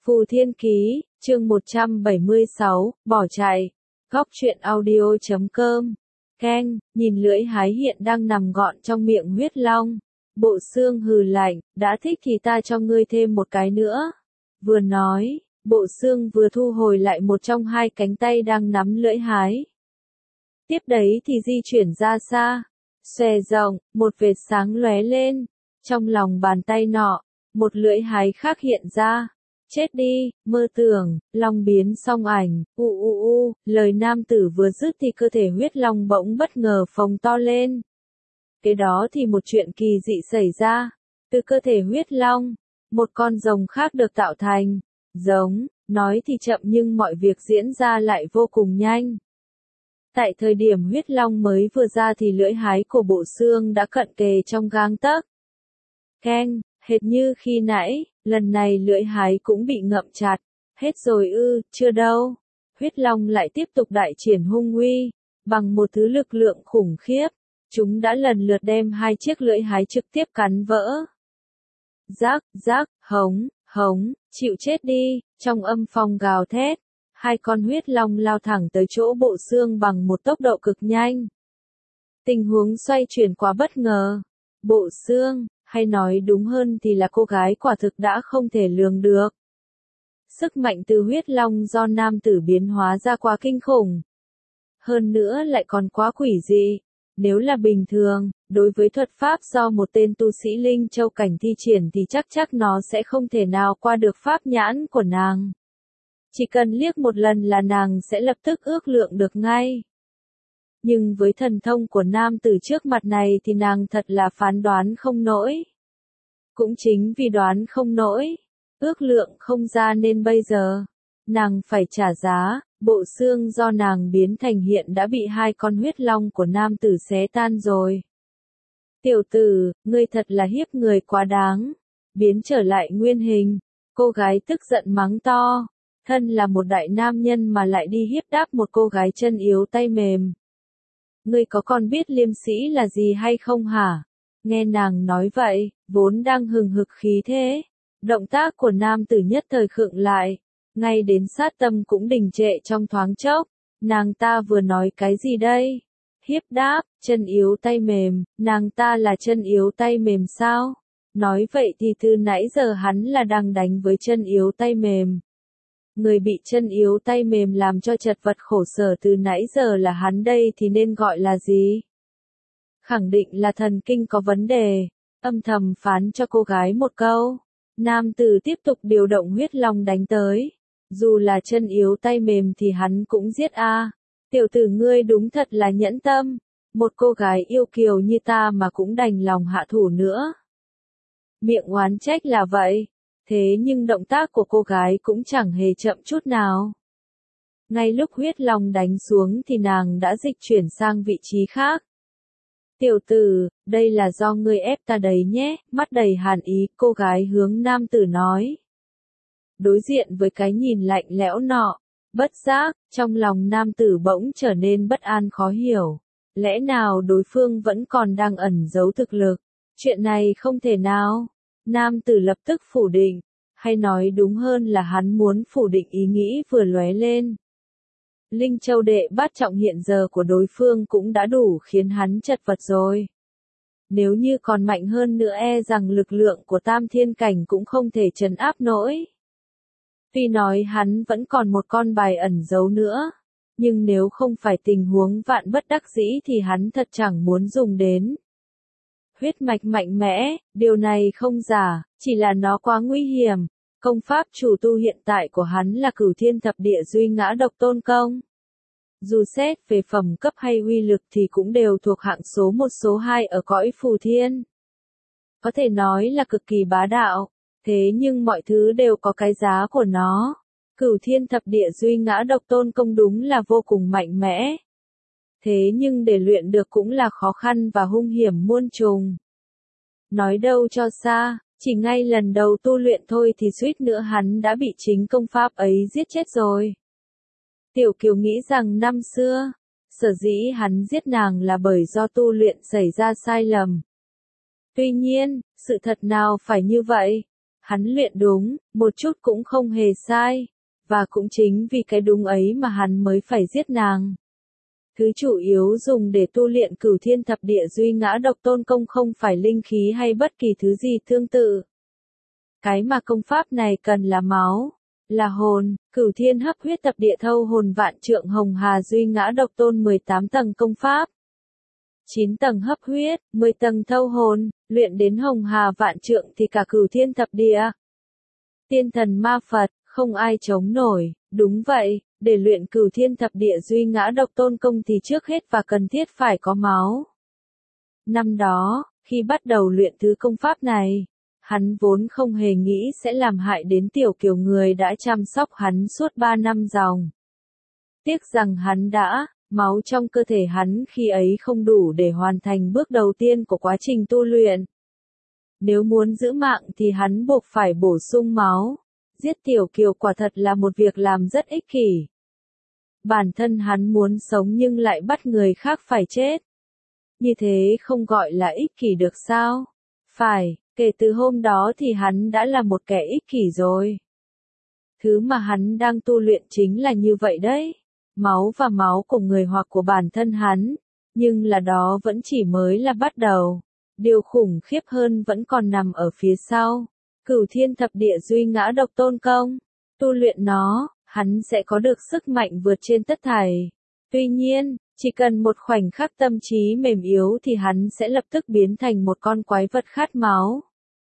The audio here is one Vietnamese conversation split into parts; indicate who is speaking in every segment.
Speaker 1: Phù Thiên Ký, chương 176, bỏ chạy. Góc truyện audio.com. Keng, nhìn lưỡi hái hiện đang nằm gọn trong miệng huyết long. Bộ xương hừ lạnh, đã thích thì ta cho ngươi thêm một cái nữa. Vừa nói, bộ xương vừa thu hồi lại một trong hai cánh tay đang nắm lưỡi hái. Tiếp đấy thì di chuyển ra xa, xòe rộng, một vệt sáng lóe lên. Trong lòng bàn tay nọ, một lưỡi hái khác hiện ra. Chết đi, mơ tưởng, long biến song ảnh, lời nam tử vừa dứt thì cơ thể huyết long bỗng bất ngờ phồng to lên. Kế đó thì một chuyện kỳ dị xảy ra, từ cơ thể huyết long, một con rồng khác được tạo thành. Giống, nói thì chậm nhưng mọi việc diễn ra lại vô cùng nhanh. Tại thời điểm huyết long mới vừa ra thì lưỡi hái của bộ xương đã cận kề trong gang tấc. Keng, hệt như khi nãy, lần này lưỡi hái cũng bị ngậm chặt. Hết rồi ư, chưa đâu. Huyết long lại tiếp tục đại triển hung uy, bằng một thứ lực lượng khủng khiếp. Chúng đã lần lượt đem hai chiếc lưỡi hái trực tiếp cắn vỡ. Rác, rác, hống, chịu chết đi, trong âm phong gào thét. Hai con huyết long lao thẳng tới chỗ bộ xương bằng một tốc độ cực nhanh. Tình huống xoay chuyển quá bất ngờ. Bộ xương, hay nói đúng hơn thì là cô gái quả thực đã không thể lường được. Sức mạnh từ huyết long do nam tử biến hóa ra quá kinh khủng. Hơn nữa lại còn quá quỷ dị. Nếu là bình thường, đối với thuật pháp do một tên tu sĩ linh châu cảnh thi triển thì chắc nó sẽ không thể nào qua được pháp nhãn của nàng. Chỉ cần liếc một lần là nàng sẽ lập tức ước lượng được ngay. Nhưng với thần thông của nam tử trước mặt này thì nàng thật là phán đoán không nổi. Cũng chính vì đoán không nổi, ước lượng không ra nên bây giờ, nàng phải trả giá. Bộ xương do nàng biến thành hiện đã bị hai con huyết long của nam tử xé tan rồi. Tiểu tử, ngươi thật là hiếp người quá đáng. Biến trở lại nguyên hình, cô gái tức giận mắng to. Thân là một đại nam nhân mà lại đi hiếp đáp một cô gái chân yếu tay mềm. Ngươi có còn biết liêm sĩ là gì hay không hả? Nghe nàng nói vậy, vốn đang hừng hực khí thế. Động tác của nam tử nhất thời khựng lại. Ngay đến sát tâm cũng đình trệ trong thoáng chốc. Nàng ta vừa nói cái gì đây? Hiếp đáp, chân yếu tay mềm, nàng ta là chân yếu tay mềm sao? Nói vậy thì từ nãy giờ hắn là đang đánh với chân yếu tay mềm. Người bị chân yếu tay mềm làm cho chật vật khổ sở từ nãy giờ là hắn đây thì nên gọi là gì? Khẳng định là thần kinh có vấn đề, âm thầm phán cho cô gái một câu. Nam tử tiếp tục điều động huyết long đánh tới. Dù là chân yếu tay mềm thì hắn cũng giết a. Tiểu tử ngươi đúng thật là nhẫn tâm. Một cô gái yêu kiều như ta mà cũng đành lòng hạ thủ nữa. Miệng oán trách là vậy. Thế nhưng động tác của cô gái cũng chẳng hề chậm chút nào. Ngay lúc huyết long đánh xuống thì nàng đã dịch chuyển sang vị trí khác. Tiểu tử, đây là do ngươi ép ta đấy nhé, mắt đầy hàn ý, cô gái hướng nam tử nói. Đối diện với cái nhìn lạnh lẽo nọ, bất giác, trong lòng nam tử bỗng trở nên bất an khó hiểu. Lẽ nào đối phương vẫn còn đang ẩn giấu thực lực? Chuyện này không thể nào. Nam tử lập tức phủ định, hay nói đúng hơn là hắn muốn phủ định ý nghĩ vừa lóe lên. Linh Châu đệ bát trọng hiện giờ của đối phương cũng đã đủ khiến hắn chật vật rồi. Nếu như còn mạnh hơn nữa e rằng lực lượng của Tam Thiên Cảnh cũng không thể trấn áp nổi. Tuy nói hắn vẫn còn một con bài ẩn giấu nữa, nhưng nếu không phải tình huống vạn bất đắc dĩ thì hắn thật chẳng muốn dùng đến. Huyết mạch mạnh mẽ, điều này không giả, chỉ là nó quá nguy hiểm. Công pháp chủ tu hiện tại của hắn là Cửu Thiên Thập Địa Duy Ngã Độc Tôn Công. Dù xét về phẩm cấp hay uy lực thì cũng đều thuộc hạng số 1 số 2 ở cõi phù thiên. Có thể nói là cực kỳ bá đạo, thế nhưng mọi thứ đều có cái giá của nó. Cửu Thiên Thập Địa Duy Ngã Độc Tôn Công đúng là vô cùng mạnh mẽ. Thế nhưng để luyện được cũng là khó khăn và hung hiểm muôn trùng. Nói đâu cho xa, chỉ ngay lần đầu tu luyện thôi thì suýt nữa hắn đã bị chính công pháp ấy giết chết rồi. Tiểu Kiều nghĩ rằng năm xưa, sở dĩ hắn giết nàng là bởi do tu luyện xảy ra sai lầm. Tuy nhiên, sự thật nào phải như vậy? Hắn luyện đúng, một chút cũng không hề sai. Và cũng chính vì cái đúng ấy mà hắn mới phải giết nàng. Thứ chủ yếu dùng để tu luyện Cửu Thiên Thập Địa Duy Ngã Độc Tôn Công không phải linh khí hay bất kỳ thứ gì tương tự. Cái mà công pháp này cần là máu, là hồn. Cửu Thiên Hấp Huyết Tập Địa Thâu Hồn Vạn Trượng Hồng Hà Duy Ngã Độc Tôn 18 tầng công pháp. 9 tầng hấp huyết, 10 tầng thâu hồn, luyện đến Hồng Hà Vạn Trượng thì cả Cửu Thiên Thập Địa. Tiên thần ma Phật, không ai chống nổi. Đúng vậy, để luyện Cửu Thiên Thập Địa Duy Ngã Độc Tôn Công thì trước hết và cần thiết phải có máu. Năm đó, khi bắt đầu luyện thứ công pháp này, hắn vốn không hề nghĩ sẽ làm hại đến Tiểu Kiều người đã chăm sóc hắn suốt 3 năm dòng. Tiếc rằng hắn đã, máu trong cơ thể hắn khi ấy không đủ để hoàn thành bước đầu tiên của quá trình tu luyện. Nếu muốn giữ mạng thì hắn buộc phải bổ sung máu. Giết Tiểu Kiều quả thật là một việc làm rất ích kỷ. Bản thân hắn muốn sống nhưng lại bắt người khác phải chết. Như thế không gọi là ích kỷ được sao? Phải, kể từ hôm đó thì hắn đã là một kẻ ích kỷ rồi. Thứ mà hắn đang tu luyện chính là như vậy đấy. Máu và máu của người hoặc của bản thân hắn. Nhưng là đó vẫn chỉ mới là bắt đầu. Điều khủng khiếp hơn vẫn còn nằm ở phía sau. Cửu Thiên Thập Địa Duy Ngã Độc Tôn Công. Tu luyện nó, hắn sẽ có được sức mạnh vượt trên tất thảy. Tuy nhiên, chỉ cần một khoảnh khắc tâm trí mềm yếu thì hắn sẽ lập tức biến thành một con quái vật khát máu.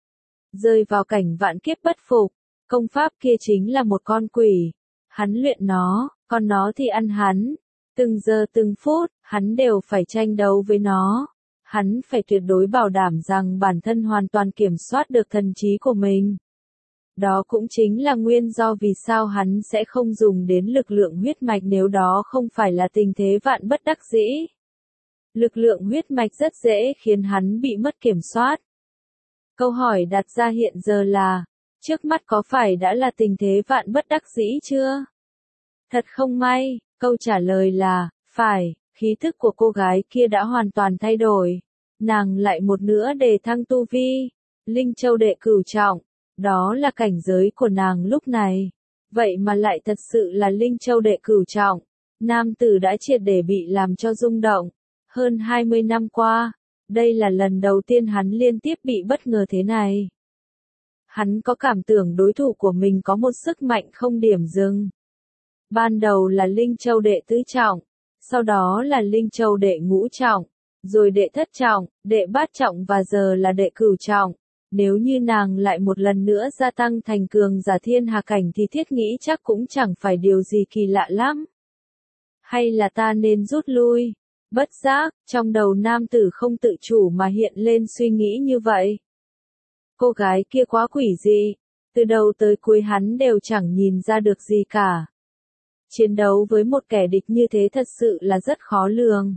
Speaker 1: Rơi vào cảnh vạn kiếp bất phục. Công pháp kia chính là một con quỷ. Hắn luyện nó, còn nó thì ăn hắn. Từng giờ từng phút, hắn đều phải tranh đấu với nó. Hắn phải tuyệt đối bảo đảm rằng bản thân hoàn toàn kiểm soát được thần trí của mình. Đó cũng chính là nguyên do vì sao hắn sẽ không dùng đến lực lượng huyết mạch nếu đó không phải là tình thế vạn bất đắc dĩ. Lực lượng huyết mạch rất dễ khiến hắn bị mất kiểm soát. Câu hỏi đặt ra hiện giờ là, trước mắt có phải đã là tình thế vạn bất đắc dĩ chưa? Thật không may, câu trả lời là, phải. Khí thức của cô gái kia đã hoàn toàn thay đổi. Nàng lại một nữa đề thăng tu vi. Linh Châu đệ cửu trọng. Đó là cảnh giới của nàng lúc này. Vậy mà lại thật sự là Linh Châu đệ cửu trọng. Nam tử đã triệt để bị làm cho rung động. Hơn 20 năm qua, đây là lần đầu tiên hắn liên tiếp bị bất ngờ thế này. Hắn có cảm tưởng đối thủ của mình có một sức mạnh không điểm dừng. Ban đầu là Linh Châu đệ tứ trọng. Sau đó là Linh Châu đệ ngũ trọng, rồi đệ thất trọng, đệ bát trọng và giờ là đệ cửu trọng. Nếu như nàng lại một lần nữa gia tăng thành cường giả thiên hà cảnh thì thiết nghĩ chắc cũng chẳng phải điều gì kỳ lạ lắm. Hay là ta nên rút lui? Bất giác, trong đầu nam tử không tự chủ mà hiện lên suy nghĩ như vậy. Cô gái kia quá quỷ dị, từ đầu tới cuối hắn đều chẳng nhìn ra được gì cả. Chiến đấu với một kẻ địch như thế thật sự là rất khó lường.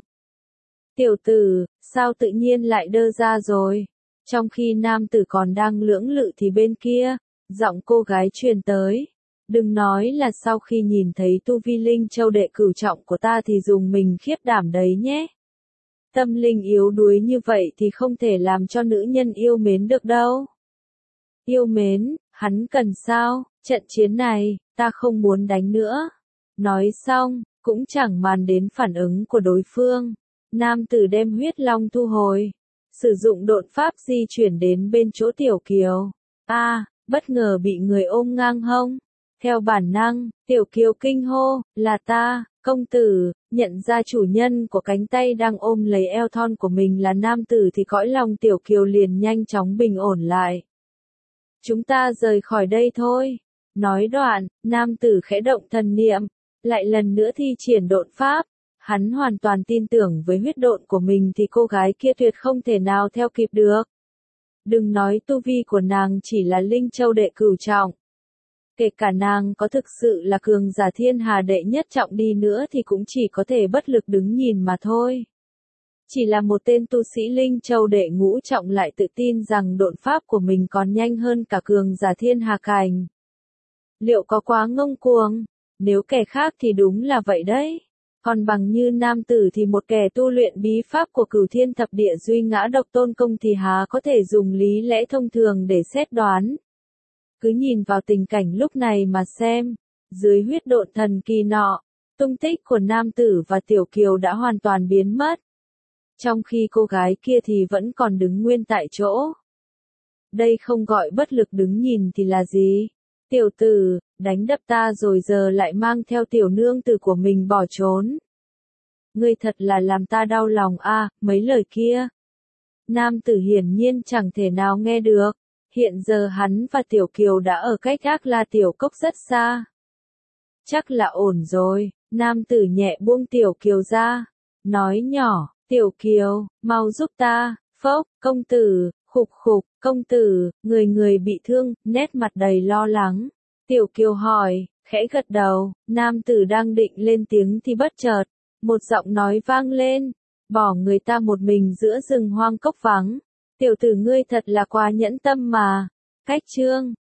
Speaker 1: Tiểu tử, sao tự nhiên lại đơ ra rồi? Trong khi nam tử còn đang lưỡng lự thì bên kia, giọng cô gái truyền tới. Đừng nói là sau khi nhìn thấy tu vi Linh Châu đệ cửu trọng của ta thì dùng mình khiếp đảm đấy nhé. Tâm linh yếu đuối như vậy thì không thể làm cho nữ nhân yêu mến được đâu. Yêu mến, hắn cần sao? Trận chiến này, ta không muốn đánh nữa. Nói xong, cũng chẳng màng đến phản ứng của đối phương. Nam tử đem huyết long thu hồi. Sử dụng độn pháp di chuyển đến bên chỗ Tiểu Kiều. Bất ngờ bị người ôm ngang hông. Theo bản năng, Tiểu Kiều kinh hô, là ta, công tử, nhận ra chủ nhân của cánh tay đang ôm lấy eo thon của mình là nam tử thì cõi lòng Tiểu Kiều liền nhanh chóng bình ổn lại. Chúng ta rời khỏi đây thôi. Nói đoạn, nam tử khẽ động thần niệm. Lại lần nữa thi triển độn pháp, hắn hoàn toàn tin tưởng với huyết độn của mình thì cô gái kia tuyệt không thể nào theo kịp được. Đừng nói tu vi của nàng chỉ là Linh Châu đệ cửu trọng. Kể cả nàng có thực sự là cường giả thiên hà đệ nhất trọng đi nữa thì cũng chỉ có thể bất lực đứng nhìn mà thôi. Chỉ là một tên tu sĩ Linh Châu đệ ngũ trọng lại tự tin rằng độn pháp của mình còn nhanh hơn cả cường giả thiên hà cảnh. Liệu có quá ngông cuồng? Nếu kẻ khác thì đúng là vậy đấy. Còn bằng như nam tử thì một kẻ tu luyện bí pháp của Cửu Thiên Thập Địa Duy Ngã Độc Tôn Công thì há có thể dùng lý lẽ thông thường để xét đoán. cứ nhìn vào tình cảnh lúc này mà xem. Dưới huyết độn thần kỳ nọ, tung tích của nam tử và Tiểu Kiều đã hoàn toàn biến mất. Trong khi cô gái kia thì vẫn còn đứng nguyên tại chỗ. Đây không gọi bất lực đứng nhìn thì là gì? Tiểu tử, đánh đập ta rồi giờ lại mang theo tiểu nương tử của mình bỏ trốn. Ngươi thật là làm ta đau lòng a, mấy lời kia. Nam tử hiển nhiên chẳng thể nào nghe được. Hiện giờ hắn và Tiểu Kiều đã ở cách Ác La Tiểu Cốc rất xa. Chắc là ổn rồi, nam tử nhẹ buông Tiểu Kiều ra. Nói nhỏ, Tiểu Kiều, mau giúp ta, phốc, công tử, khục khục, công tử, người bị thương, nét mặt đầy lo lắng. Tiểu Kiều hỏi, khẽ gật đầu, nam tử đang định lên tiếng thì bất chợt, một giọng nói vang lên, bỏ người ta một mình giữa rừng hoang cốc vắng. Tiểu tử ngươi thật là quá nhẫn tâm mà. Cách chương